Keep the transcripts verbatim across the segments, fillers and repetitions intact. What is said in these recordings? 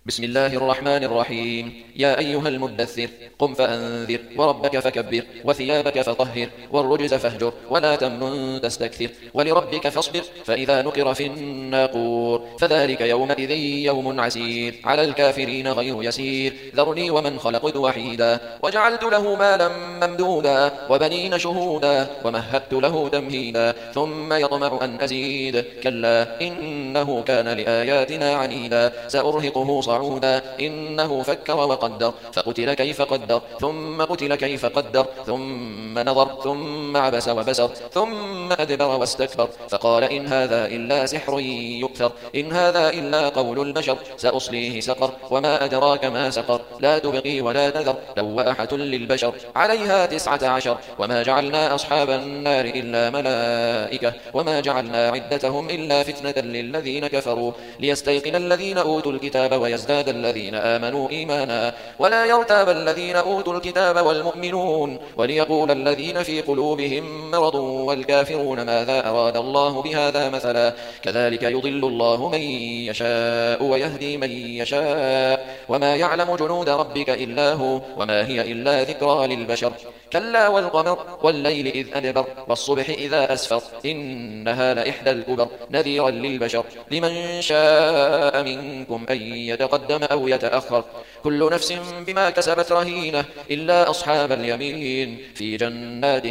بسم الله الرحمن الرحيم. يا أيها المدثر قم فأنذر وربك فكبر وثيابك فطهر والرجز فاهجر ولا تمنن تستكثر ولربك فاصبر فإذا نقر في الناقور فذلك يومئذ يوم عسير على الكافرين غير يسير ذرني ومن خلقت وحيدا وجعلت له مالا ممدودا وبنين شهودا ومهدت له تمهيدا ثم يطمع أن أزيد كلا إنه كان لآياتنا عنيدا سأرهقه صعودا إنه فكر وقدر فقتل كيف قدر ثم قتل كيف قدر ثم نظر ثم عبس وبسر ثم أدبر واستكبر فقال إن هذا إلا سحر يؤثر إن هذا إلا قول البشر سأصليه سقر وما أدراك ما سقر لا تبقي ولا تذر لواحة للبشر عليها تسعة عشر وما جعلنا أصحاب النار إلا ملائكة وما جعلنا عدتهم إلا فتنة للذين كفروا ليستيقن الذين أوتوا الكتاب ويزداد الذين آمنوا إيمانا ولا يرتاب الذين أوتوا الكتاب والمؤمنون وليقول الذين في قلوبهم مرض والكافرون ماذا أراد الله بهذا مثلا كذلك يضل الله من يشاء ويهدي من يشاء وما يعلم جنود ربك إلا هو وما هي إلا ذكرى للبشر كلا والقمر والليل إذ أدبر والصبح إذا أسفر إنها لإحدى الكبر نذيرا للبشر لمن شاء منكم أن يتقدم أو يتأخر كل نفس بما كسبت رهينة إلا أصحاب اليمين في جنات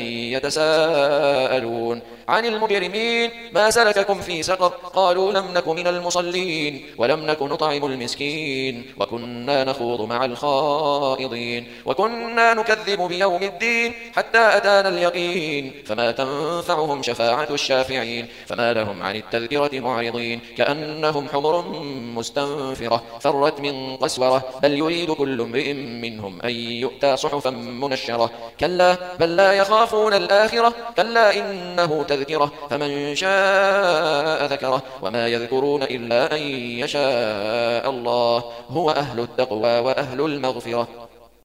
يتساءلون عن المجرمين ما سلككم في سقر قالوا لم نك من المصلين ولم نك نطعم المسكين وكنا نخوض مع الخائضين وكنا نكذب بيوم الدين حتى أتانا اليقين فما تنفعهم شفاعة الشافعين فما لهم عن التذكرة معرضين كأنهم حمر مستنفرة فرت من قسورة بل يريد كل امرئ منهم أن يؤتى صحفا منشرة كلا بل لا يخافون الآخرة كلا إنه تذكرة فمن شاء ذكره وما يذكرون إلا أن يشاء الله هو أهل التقوى وأهل المغفرة